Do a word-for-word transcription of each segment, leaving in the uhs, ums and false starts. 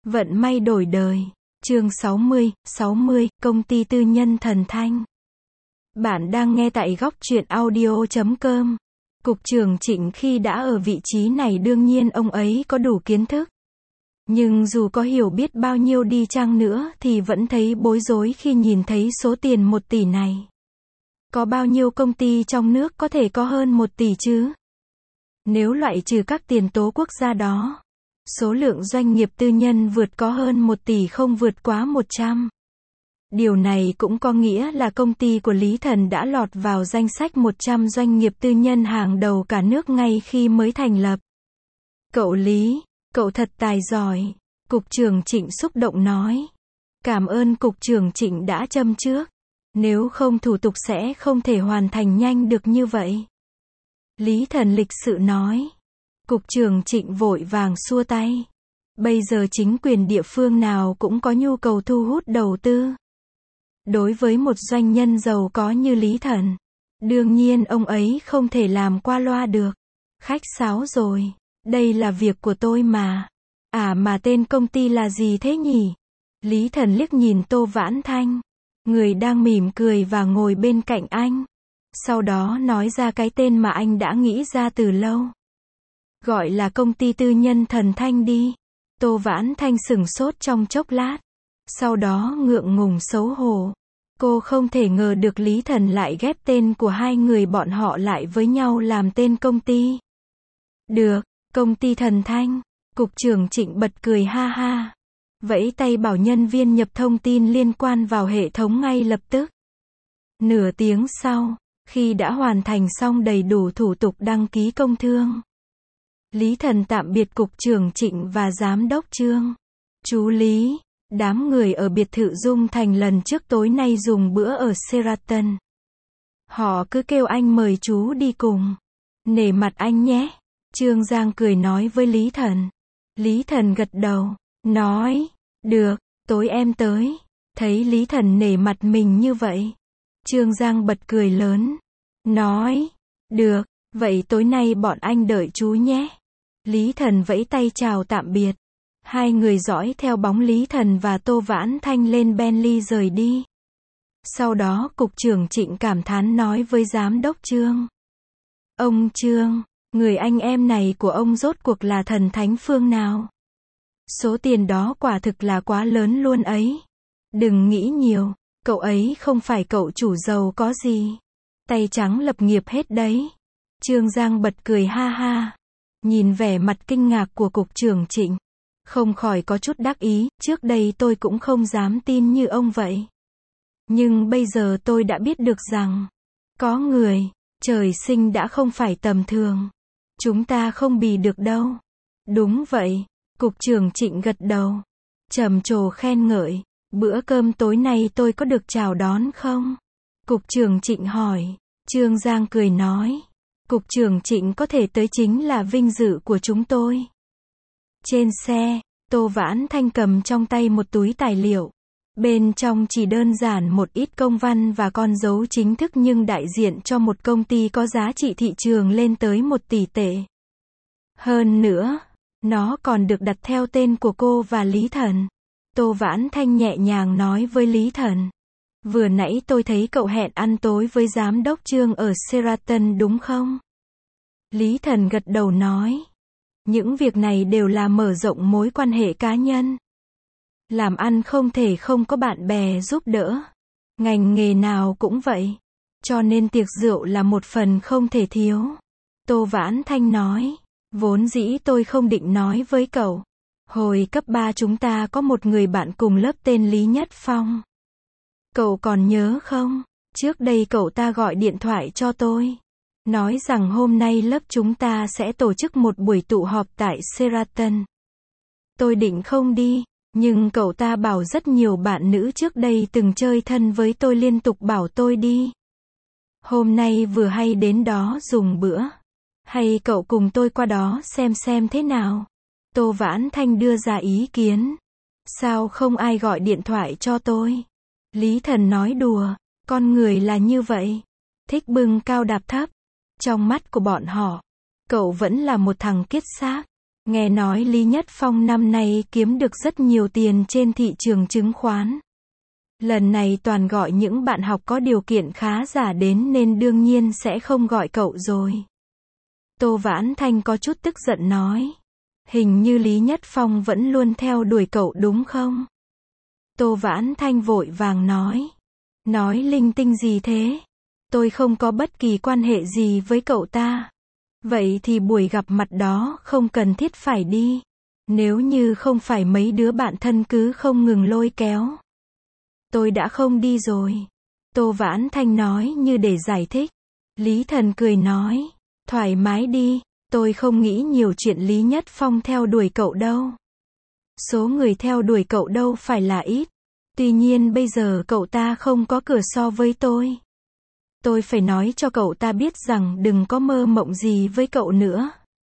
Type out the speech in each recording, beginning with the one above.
Vận may đổi đời. Chương sáu mươi, sáu mươi, công ty tư nhân Thần Thanh. Bạn đang nghe tại góc truyện audio chấm com. Cục trưởng Trịnh khi đã ở vị trí này đương nhiên ông ấy có đủ kiến thức. Nhưng dù có hiểu biết bao nhiêu đi chăng nữa thì vẫn thấy bối rối khi nhìn thấy số tiền một tỷ này. Có bao nhiêu công ty trong nước có thể có hơn một tỷ chứ? Nếu loại trừ các tiền tố quốc gia đó, số lượng doanh nghiệp tư nhân vượt có hơn một tỷ không vượt quá một trăm. Điều này cũng có nghĩa là công ty của Lý Thần đã lọt vào danh sách một trăm doanh nghiệp tư nhân hàng đầu cả nước ngay khi mới thành lập. Cậu Lý, cậu thật tài giỏi, Cục trưởng Trịnh xúc động nói. Cảm ơn Cục trưởng Trịnh đã châm trước. Nếu không thủ tục sẽ không thể hoàn thành nhanh được như vậy. Lý Thần lịch sự nói. Cục trưởng Trịnh vội vàng xua tay. Bây giờ chính quyền địa phương nào cũng có nhu cầu thu hút đầu tư. Đối với một doanh nhân giàu có như Lý Thần, đương nhiên ông ấy không thể làm qua loa được. Khách sáo rồi, đây là việc của tôi mà. À mà tên công ty là gì thế nhỉ? Lý Thần liếc nhìn Tô Vãn Thanh, người đang mỉm cười và ngồi bên cạnh anh. Sau đó nói ra cái tên mà anh đã nghĩ ra từ lâu. Gọi là công ty tư nhân Thần Thanh đi. Tô Vãn Thanh sửng sốt trong chốc lát. Sau đó ngượng ngùng xấu hổ. Cô không thể ngờ được Lý Thần lại ghép tên của hai người bọn họ lại với nhau làm tên công ty. Được, công ty Thần Thanh. Cục trưởng Trịnh bật cười ha ha. Vẫy tay bảo nhân viên nhập thông tin liên quan vào hệ thống ngay lập tức. Nửa tiếng sau, khi đã hoàn thành xong đầy đủ thủ tục đăng ký công thương, Lý Thần tạm biệt Cục trưởng Trịnh và Giám đốc Trương. Chú Lý, đám người ở biệt thự Dung Thành lần trước tối nay dùng bữa ở Sheraton. Họ cứ kêu anh mời chú đi cùng. Nể mặt anh nhé. Trương Giang cười nói với Lý Thần. Lý Thần gật đầu, nói, được, tối em tới. Thấy Lý Thần nể mặt mình như vậy, Trương Giang bật cười lớn, nói, được, vậy tối nay bọn anh đợi chú nhé. Lý Thần vẫy tay chào tạm biệt. Hai người dõi theo bóng Lý Thần và Tô Vãn Thanh lên Bentley rời đi. Sau đó Cục trưởng Trịnh cảm thán nói với Giám đốc Trương. Ông Trương, người anh em này của ông rốt cuộc là thần thánh phương nào? Số tiền đó quả thực là quá lớn luôn ấy. Đừng nghĩ nhiều, cậu ấy không phải cậu chủ giàu có gì. Tay trắng lập nghiệp hết đấy. Trương Giang bật cười ha ha. Nhìn vẻ mặt kinh ngạc của Cục trưởng Trịnh, không khỏi có chút đắc ý, trước đây tôi cũng không dám tin như ông vậy. Nhưng bây giờ tôi đã biết được rằng, có người, trời sinh đã không phải tầm thường. Chúng ta không bì được đâu. Đúng vậy, Cục trưởng Trịnh gật đầu, trầm trồ khen ngợi. Bữa cơm tối nay tôi có được chào đón không? Cục trưởng Trịnh hỏi. Trương Giang cười nói. Cục trưởng Trịnh có thể tới chính là vinh dự của chúng tôi. Trên xe, Tô Vãn Thanh cầm trong tay một túi tài liệu. Bên trong chỉ đơn giản một ít công văn và con dấu chính thức nhưng đại diện cho một công ty có giá trị thị trường lên tới một tỷ tệ. Hơn nữa, nó còn được đặt theo tên của cô và Lý Thần. Tô Vãn Thanh nhẹ nhàng nói với Lý Thần. Vừa nãy tôi thấy cậu hẹn ăn tối với Giám đốc Trương ở Sheraton đúng không? Lý Thần gật đầu nói. Những việc này đều là mở rộng mối quan hệ cá nhân. Làm ăn không thể không có bạn bè giúp đỡ. Ngành nghề nào cũng vậy. Cho nên tiệc rượu là một phần không thể thiếu. Tô Vãn Thanh nói. Vốn dĩ tôi không định nói với cậu. Hồi cấp ba chúng ta có một người bạn cùng lớp tên Lý Nhất Phong. Cậu còn nhớ không? Trước đây cậu ta gọi điện thoại cho tôi. Nói rằng hôm nay lớp chúng ta sẽ tổ chức một buổi tụ họp tại Sheraton. Tôi định không đi, nhưng cậu ta bảo rất nhiều bạn nữ trước đây từng chơi thân với tôi liên tục bảo tôi đi. Hôm nay vừa hay đến đó dùng bữa. Hay cậu cùng tôi qua đó xem xem thế nào? Tô Vãn Thanh đưa ra ý kiến. Sao không ai gọi điện thoại cho tôi? Lý Thần nói đùa, con người là như vậy. Thích bưng cao đạp thấp. Trong mắt của bọn họ, cậu vẫn là một thằng kiết xác. Nghe nói Lý Nhất Phong năm nay kiếm được rất nhiều tiền trên thị trường chứng khoán. Lần này toàn gọi những bạn học có điều kiện khá giả đến nên đương nhiên sẽ không gọi cậu rồi. Tô Vãn Thanh có chút tức giận nói. Hình như Lý Nhất Phong vẫn luôn theo đuổi cậu đúng không? Tô Vãn Thanh vội vàng nói. Nói linh tinh gì thế? Tôi không có bất kỳ quan hệ gì với cậu ta. Vậy thì buổi gặp mặt đó không cần thiết phải đi. Nếu như không phải mấy đứa bạn thân cứ không ngừng lôi kéo. Tôi đã không đi rồi. Tô Vãn Thanh nói như để giải thích. Lý Thần cười nói. Thoải mái đi, tôi không nghĩ nhiều chuyện Lý Nhất Phong theo đuổi cậu đâu. Số người theo đuổi cậu đâu phải là ít. Tuy nhiên bây giờ cậu ta không có cửa so với tôi. Tôi phải nói cho cậu ta biết rằng đừng có mơ mộng gì với cậu nữa.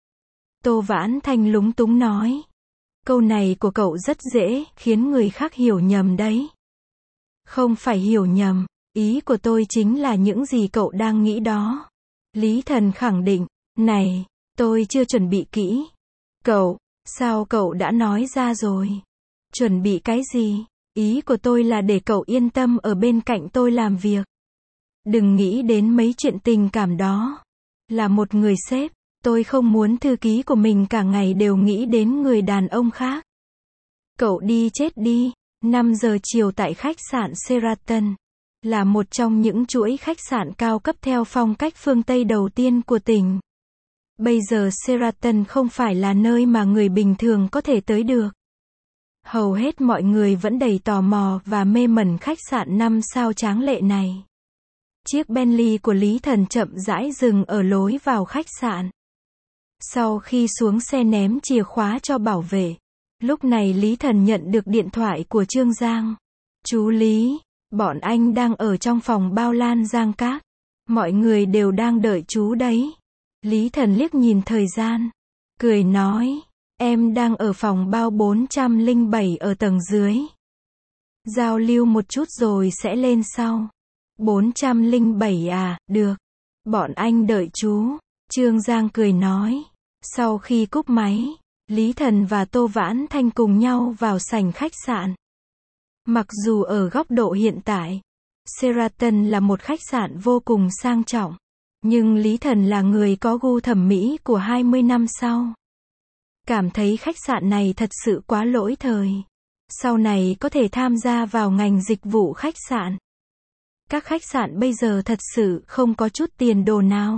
Tô Vãn Thanh lúng túng nói. Câu này của cậu rất dễ khiến người khác hiểu nhầm đấy. Không phải hiểu nhầm, ý của tôi chính là những gì cậu đang nghĩ đó. Lý Thần khẳng định. Này, tôi chưa chuẩn bị kỹ. Cậu, sao cậu đã nói ra rồi? Chuẩn bị cái gì? Ý của tôi là để cậu yên tâm ở bên cạnh tôi làm việc. Đừng nghĩ đến mấy chuyện tình cảm đó. Là một người sếp, tôi không muốn thư ký của mình cả ngày đều nghĩ đến người đàn ông khác. Cậu đi chết đi. năm giờ chiều tại khách sạn Sheraton. Là một trong những chuỗi khách sạn cao cấp theo phong cách phương Tây đầu tiên của tỉnh. Bây giờ Sheraton không phải là nơi mà người bình thường có thể tới được. Hầu hết mọi người vẫn đầy tò mò và mê mẩn khách sạn năm sao tráng lệ này. Chiếc Bentley của Lý Thần chậm rãi dừng ở lối vào khách sạn. Sau khi xuống xe ném chìa khóa cho bảo vệ, lúc này Lý Thần nhận được điện thoại của Trương Giang. Chú Lý, bọn anh đang ở trong phòng bao Lan Giang Các. Mọi người đều đang đợi chú đấy. Lý Thần liếc nhìn thời gian, cười nói, em đang ở phòng bao bốn trăm lẻ bảy ở tầng dưới. Giao lưu một chút rồi sẽ lên sau. bốn trăm lẻ bảy à, được. Bọn anh đợi chú. Trương Giang cười nói. Sau khi cúp máy, Lý Thần và Tô Vãn Thanh cùng nhau vào sảnh khách sạn. Mặc dù ở góc độ hiện tại, Sheraton là một khách sạn vô cùng sang trọng, nhưng Lý Thần là người có gu thẩm mỹ của hai mươi năm sau. Cảm thấy khách sạn này thật sự quá lỗi thời. Sau này có thể tham gia vào ngành dịch vụ khách sạn. Các khách sạn bây giờ thật sự không có chút tiền đồ nào.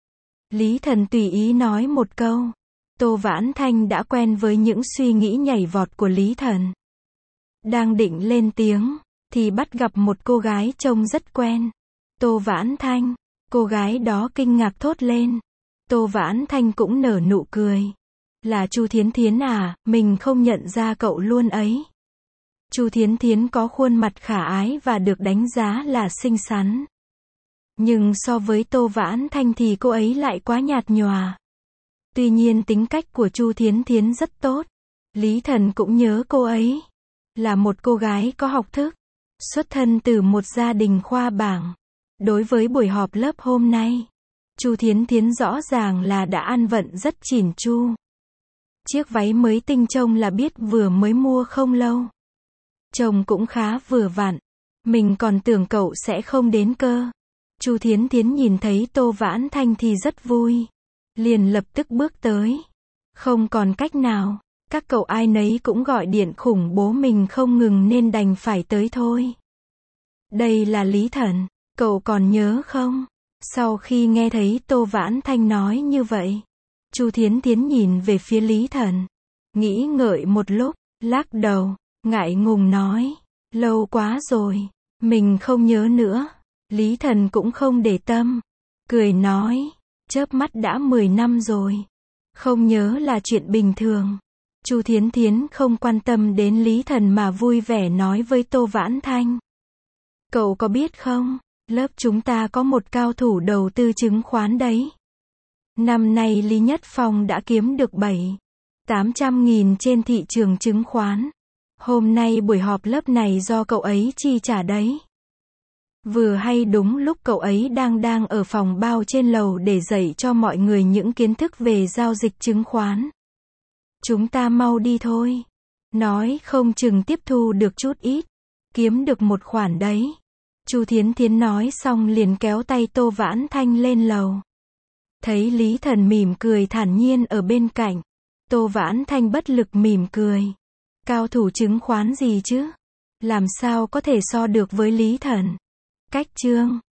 Lý Thần tùy ý nói một câu. Tô Vãn Thanh đã quen với những suy nghĩ nhảy vọt của Lý Thần. Đang định lên tiếng, thì bắt gặp một cô gái trông rất quen. Tô Vãn Thanh. Cô gái đó kinh ngạc thốt lên. Tô Vãn Thanh cũng nở nụ cười. Là Chu Thiến Thiến à, mình không nhận ra cậu luôn ấy. Chu Thiến Thiến có khuôn mặt khả ái và được đánh giá là xinh xắn. Nhưng so với Tô Vãn Thanh thì cô ấy lại quá nhạt nhòa. Tuy nhiên tính cách của Chu Thiến Thiến rất tốt. Lý Thần cũng nhớ cô ấy. Là một cô gái có học thức. Xuất thân từ một gia đình khoa bảng. Đối với buổi họp lớp hôm nay, Chu Thiến Thiến rõ ràng là đã ăn vận rất chỉn chu. Chiếc váy mới tinh trông là biết vừa mới mua không lâu. Trông cũng khá vừa vặn. Mình còn tưởng cậu sẽ không đến cơ. Chu Thiến Thiến nhìn thấy Tô Vãn Thanh thì rất vui. Liền lập tức bước tới. Không còn cách nào. Các cậu ai nấy cũng gọi điện khủng bố mình không ngừng nên đành phải tới thôi. Đây là Lý Thần. Cậu còn nhớ không? Sau khi nghe thấy Tô Vãn Thanh nói như vậy, Chu Thiến Thiến nhìn về phía Lý Thần. Nghĩ ngợi một lúc, lắc đầu, ngại ngùng nói. Lâu quá rồi, mình không nhớ nữa. Lý Thần cũng không để tâm. Cười nói, chớp mắt đã mười năm rồi. Không nhớ là chuyện bình thường. Chu Thiến Thiến không quan tâm đến Lý Thần mà vui vẻ nói với Tô Vãn Thanh. Cậu có biết không, lớp chúng ta có một cao thủ đầu tư chứng khoán đấy. Năm nay Lý Nhất Phong đã kiếm được bảy, tám trăm nghìn trên thị trường chứng khoán. Hôm nay buổi họp lớp này do cậu ấy chi trả đấy. Vừa hay đúng lúc cậu ấy đang đang ở phòng bao trên lầu để dạy cho mọi người những kiến thức về giao dịch chứng khoán. Chúng ta mau đi thôi. Nói không chừng tiếp thu được chút ít. Kiếm được một khoản đấy. Chu Thiến Thiến nói xong liền kéo tay Tô Vãn Thanh lên lầu. Thấy Lý Thần mỉm cười thản nhiên ở bên cạnh. Tô Vãn Thanh bất lực mỉm cười. Cao thủ chứng khoán gì chứ? Làm sao có thể so được với Lý Thần? Cách chương